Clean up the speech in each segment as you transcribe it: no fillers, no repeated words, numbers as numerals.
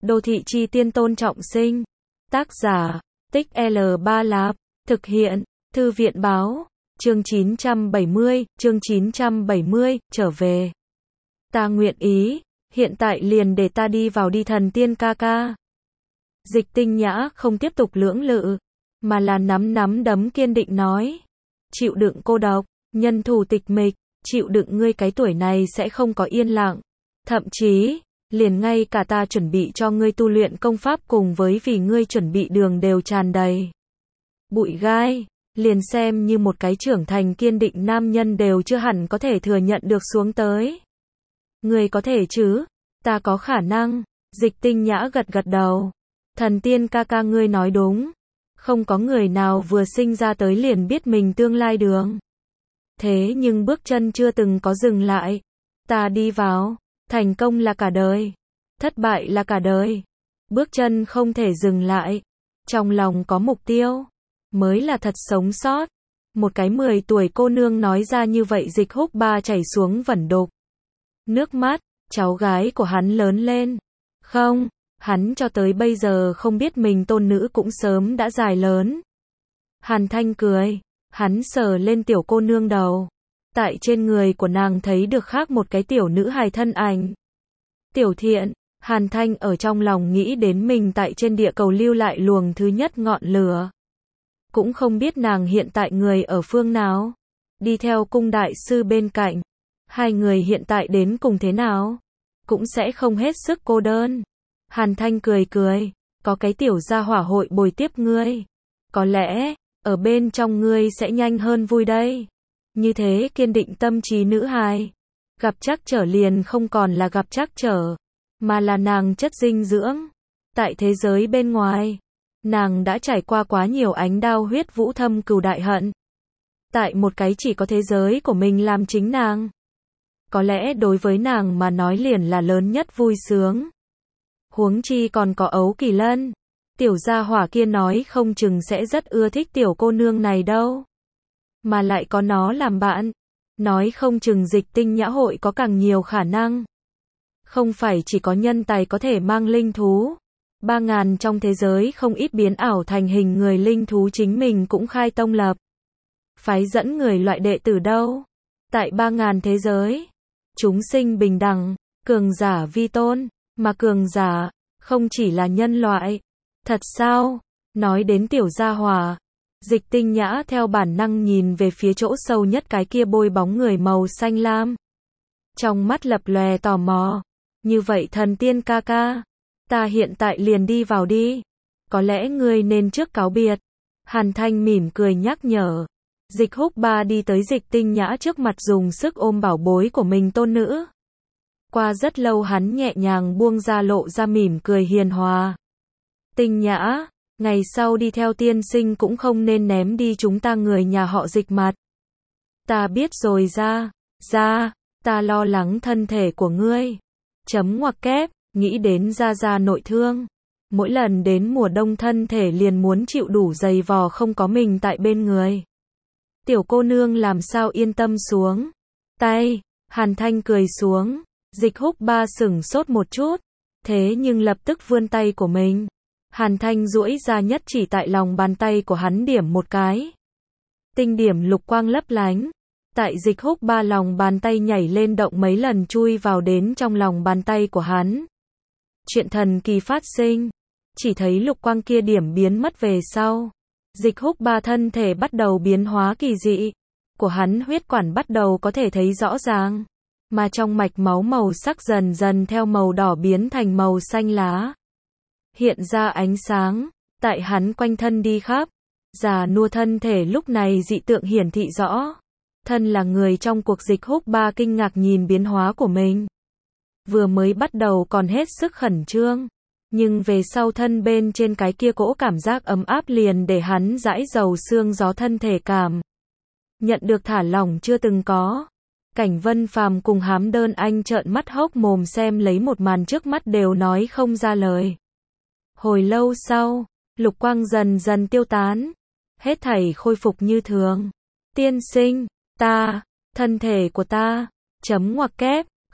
Đô thị chi tiên Tôn Trọng Sinh. Tác giả, Tích L Ba Lạp. Thực hiện, Thư viện báo. Chương 970, trở về. Ta nguyện ý, hiện tại liền để ta đi vào đi thần tiên ca ca. Dịch Tinh Nhã không tiếp tục lưỡng lự, mà là nắm đấm kiên định nói. Chịu đựng cô độc, nhân thù tịch mịch, chịu đựng ngươi cái tuổi này sẽ không có yên lặng. Thậm chí, liền ngay cả ta chuẩn bị cho ngươi tu luyện công pháp cùng với vì ngươi chuẩn bị đường đều tràn đầy bụi gai, liền xem như một cái trưởng thành kiên định nam nhân đều chưa hẳn có thể thừa nhận được xuống tới. Ngươi có thể chứ? Ta có khả năng. Dịch Tinh Nhã gật đầu. Thần tiên ca ca ngươi nói đúng. Không có người nào vừa sinh ra tới liền biết mình tương lai đường. Thế nhưng bước chân chưa từng có dừng lại. Ta đi vào. Thành công là cả đời. Thất bại là cả đời. Bước chân không thể dừng lại. Trong lòng có mục tiêu. Mới là thật sống sót. Một cái 10 tuổi cô nương nói ra như vậy Dịch Húc Ba chảy xuống vẩn đục nước mắt. Cháu gái của hắn lớn lên. Không, hắn cho tới bây giờ không biết mình tôn nữ cũng sớm đã dài lớn. Hàn Thanh cười. Hắn sờ lên tiểu cô nương đầu. Tại trên người của nàng thấy được khác một cái tiểu nữ hài thân ảnh. Tiểu Thiện. Hàn Thanh ở trong lòng nghĩ đến mình tại trên địa cầu lưu lại luồng thứ nhất ngọn lửa. Cũng không biết nàng hiện tại người ở phương nào. Đi theo cung đại sư bên cạnh. Hai người hiện tại đến cùng thế nào? Cũng sẽ không hết sức cô đơn. Hàn Thanh cười. Có cái tiểu gia hỏa hội bồi tiếp ngươi. Có lẽ, ở bên trong ngươi sẽ nhanh hơn vui đây. Như thế kiên định tâm trí nữ hài. Gặp trắc trở liền không còn là gặp trắc trở. Mà là nàng chất dinh dưỡng. Tại thế giới bên ngoài. Nàng đã trải qua quá nhiều ánh đao huyết vũ thâm cừu đại hận. Tại một cái chỉ có thế giới của mình làm chính nàng. Có lẽ đối với nàng mà nói liền là lớn nhất vui sướng. Huống chi còn có Ấu Kỳ Lân. Tiểu gia hỏa kia nói không chừng sẽ rất ưa thích tiểu cô nương này đâu. Mà lại có nó làm bạn. Nói không chừng Dịch Tinh Nhã hội có càng nhiều khả năng. Không phải chỉ có nhân tài có thể mang linh thú. 3000 trong thế giới không ít biến ảo thành hình người linh thú chính mình cũng khai tông lập. Phái dẫn người loại đệ tử đâu. Tại 3000 thế giới. Chúng sinh bình đẳng. Cường giả vi tôn. Mà cường giả. Không chỉ là nhân loại. Thật sao? Nói đến tiểu gia hỏa. Dịch Tinh Nhã theo bản năng nhìn về phía chỗ sâu nhất cái kia bôi bóng người màu xanh lam. Trong mắt lập lòe tò mò. Như vậy thần tiên ca ca. Ta hiện tại liền đi vào đi. Có lẽ ngươi nên trước cáo biệt. Hàn Thanh mỉm cười nhắc nhở. Dịch Húc Ba đi tới Dịch Tinh Nhã trước mặt dùng sức ôm bảo bối của mình tôn nữ. Qua rất lâu hắn nhẹ nhàng buông ra lộ ra mỉm cười hiền hòa. Tinh Nhã, ngày sau đi theo tiên sinh cũng không nên ném đi chúng ta người nhà họ Dịch mặt. Ta biết rồi ra, ta lo lắng thân thể của ngươi. Chấm ngoặc kép, nghĩ đến ra nội thương. Mỗi lần đến mùa đông thân thể liền muốn chịu đủ dày vò không có mình tại bên người. Tiểu cô nương làm sao yên tâm xuống. Tay, Hàn Thanh cười xuống. Dịch Húc Ba sửng sốt một chút. Thế nhưng lập tức vươn tay của mình. Hàn Thanh duỗi ra nhất chỉ tại lòng bàn tay của hắn điểm một cái. Tinh điểm lục quang lấp lánh. Tại Dịch Húc Ba lòng bàn tay nhảy lên động mấy lần chui vào đến trong lòng bàn tay của hắn. Chuyện thần kỳ phát sinh. Chỉ thấy lục quang kia điểm biến mất về sau. Dịch Húc Ba thân thể bắt đầu biến hóa kỳ dị. Của hắn huyết quản bắt đầu có thể thấy rõ ràng. Mà trong mạch máu màu sắc dần dần theo màu đỏ biến thành màu xanh lá. Hiện ra ánh sáng. Tại hắn quanh thân đi khắp. Già nua thân thể lúc này dị tượng hiển thị rõ. Thân là người trong cuộc Dịch Húc Ba kinh ngạc nhìn biến hóa của mình. Vừa mới bắt đầu còn hết sức khẩn trương. Nhưng về sau thân bên trên cái kia cỗ cảm giác ấm áp liền để hắn dãi dầu xương gió thân thể cảm. Nhận được thả lỏng chưa từng có. Cảnh Vân Phàm cùng Hám Đơn Anh trợn mắt hốc mồm xem lấy một màn trước mắt đều nói không ra lời. Hồi lâu sau, lục quang dần dần tiêu tán. Hết thảy khôi phục như thường. Tiên sinh, thân thể của ta, chấm ngoặc kép,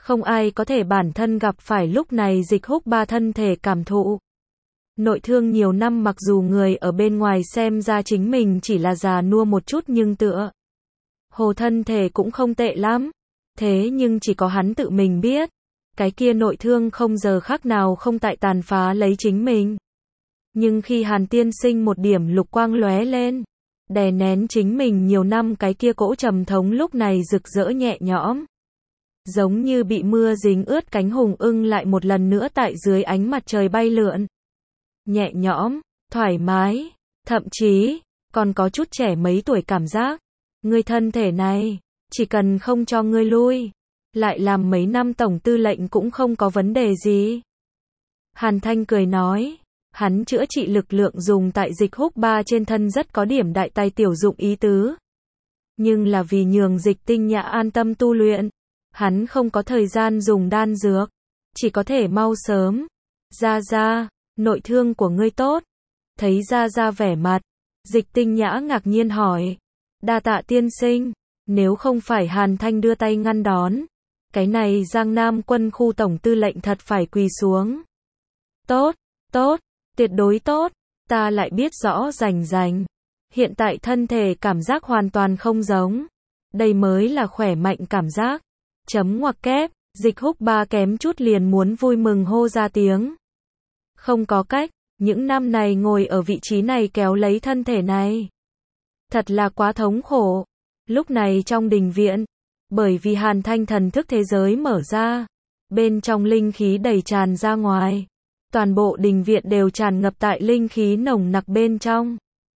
Không ai có thể bản thân gặp phải lúc này Dịch Húc Ba thân thể cảm thụ. Nội thương nhiều năm, mặc dù người ở bên ngoài xem ra chính mình chỉ là già nua một chút nhưng tựa hồ thân thể cũng không tệ lắm. Thế nhưng chỉ có hắn tự mình biết, cái kia nội thương không giờ khác nào không tại tàn phá lấy chính mình. Nhưng khi Hàn tiên sinh một điểm lục quang lóe lên, đè nén chính mình nhiều năm cái kia cỗ trầm thống lúc này rực rỡ nhẹ nhõm. Giống như bị mưa dính ướt cánh hùng ưng lại một lần nữa tại dưới ánh mặt trời bay lượn. Nhẹ nhõm, thoải mái, thậm chí còn có chút trẻ mấy tuổi cảm giác. Ngươi thân thể này, chỉ cần không cho ngươi lui, lại làm mấy năm tổng tư lệnh cũng không có vấn đề gì. Hàn Thanh cười nói, hắn chữa trị lực lượng dùng tại Dịch Húc Ba trên thân rất có điểm đại tài tiểu dụng ý tứ. Nhưng là vì nhường Dịch Tinh Nhã an tâm tu luyện, hắn không có thời gian dùng đan dược, chỉ có thể mau sớm. Gia Gia, nội thương của ngươi tốt. Thấy Gia Gia vẻ mặt, Dịch Tinh Nhã ngạc nhiên hỏi, đa tạ tiên sinh. Nếu không phải Hàn Thanh đưa tay ngăn đón, cái này Giang Nam quân khu tổng tư lệnh thật phải quỳ xuống. Tốt, tốt, tuyệt đối tốt, ta lại biết rõ rành rành. Hiện tại thân thể cảm giác hoàn toàn không giống. Đây mới là khỏe mạnh cảm giác. Chấm ngoặc kép, Dịch Húc Ba kém chút liền muốn vui mừng hô ra tiếng. Không có cách, những năm này ngồi ở vị trí này kéo lấy thân thể này. Thật là quá thống khổ. Lúc này trong đình viện, bởi vì Hàn Thanh thần thức thế giới mở ra, bên trong linh khí đầy tràn ra ngoài. Toàn bộ đình viện đều tràn ngập tại linh khí nồng nặc bên trong.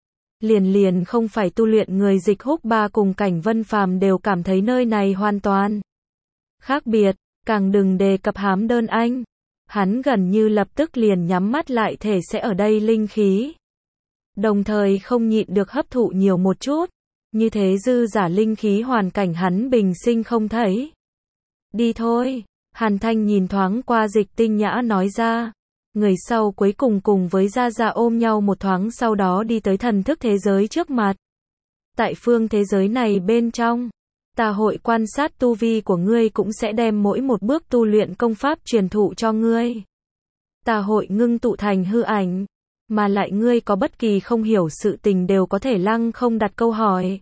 Liền không phải tu luyện người Dịch Húc Ba cùng Cảnh Vân Phàm đều cảm thấy nơi này hoàn toàn khác biệt, càng đừng đề cập Hám Đơn Anh. Hắn gần như lập tức liền nhắm mắt lại thể sẽ ở đây linh khí. Đồng thời không nhịn được hấp thụ nhiều một chút. Như thế dư giả linh khí hoàn cảnh hắn bình sinh không thấy. Đi thôi. Hàn Thanh nhìn thoáng qua Dịch Tinh Nhã nói ra. Người sau cuối cùng cùng với Gia Gia ôm nhau một thoáng, sau đó đi tới thần thức thế giới trước mặt. Tại phương thế giới này bên trong, ta hội quan sát tu vi của ngươi, cũng sẽ đem mỗi một bước tu luyện công pháp truyền thụ cho ngươi. Ta hội ngưng tụ thành hư ảnh, mà lại ngươi có bất kỳ không hiểu sự tình đều có thể lăng không đặt câu hỏi.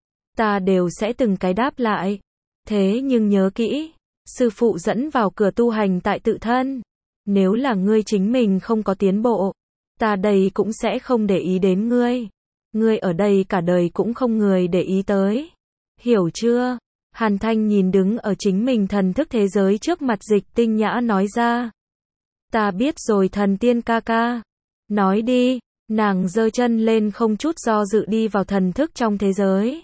Ta đều sẽ từng cái đáp lại. Thế nhưng nhớ kỹ, sư phụ dẫn vào cửa tu hành tại tự thân. Nếu là ngươi chính mình không có tiến bộ, ta đây cũng sẽ không để ý đến ngươi. Ngươi ở đây cả đời cũng không người để ý tới. Hiểu chưa? Hàn Thanh nhìn đứng ở chính mình thần thức thế giới trước mặt Dịch Tinh Nhã nói ra. Ta biết rồi thần tiên ca ca. Nói đi. Nàng giơ chân lên không chút do dự đi vào thần thức trong thế giới.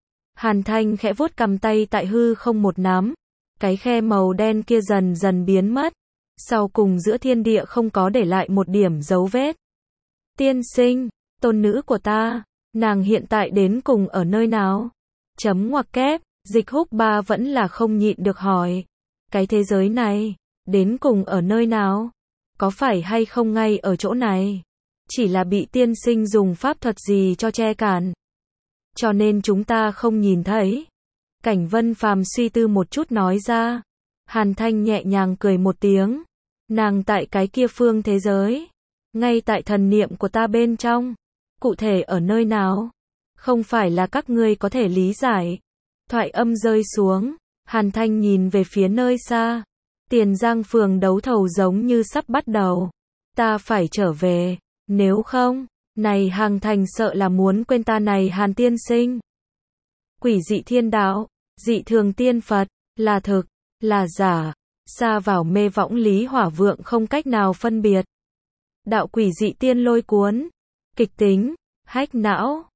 Hàn Thanh khẽ vuốt cầm tay tại hư không một nắm. Cái khe màu đen kia dần dần biến mất. Sau cùng giữa thiên địa không có để lại một điểm dấu vết. Tiên sinh, tôn nữ của ta, nàng hiện tại đến cùng ở nơi nào? Chấm ngoặc kép, Dịch Húc Ba vẫn là không nhịn được hỏi. Cái thế giới này, đến cùng ở nơi nào? Có phải hay không ngay ở chỗ này? Chỉ là bị tiên sinh dùng pháp thuật gì cho che cản, cho nên chúng ta không nhìn thấy. Cảnh Vân Phàm suy tư một chút nói ra. Hàn Thanh nhẹ nhàng cười một tiếng. Nàng tại cái kia phương thế giới, ngay tại thần niệm của ta bên trong. Cụ thể ở nơi nào? Không phải là các ngươi có thể lý giải. Thoại âm rơi xuống, Hàn Thanh nhìn về phía nơi xa. Tiền Giang phường đấu thầu giống như sắp bắt đầu. Ta phải trở về, nếu không, này Hàng Thành sợ là muốn quên ta này Hàn tiên sinh. Quỷ dị thiên đạo, dị thường tiên Phật, là thực, là giả, xa vào mê võng lý hỏa vượng không cách nào phân biệt. Đạo quỷ dị tiên lôi cuốn, kịch tính, hách não.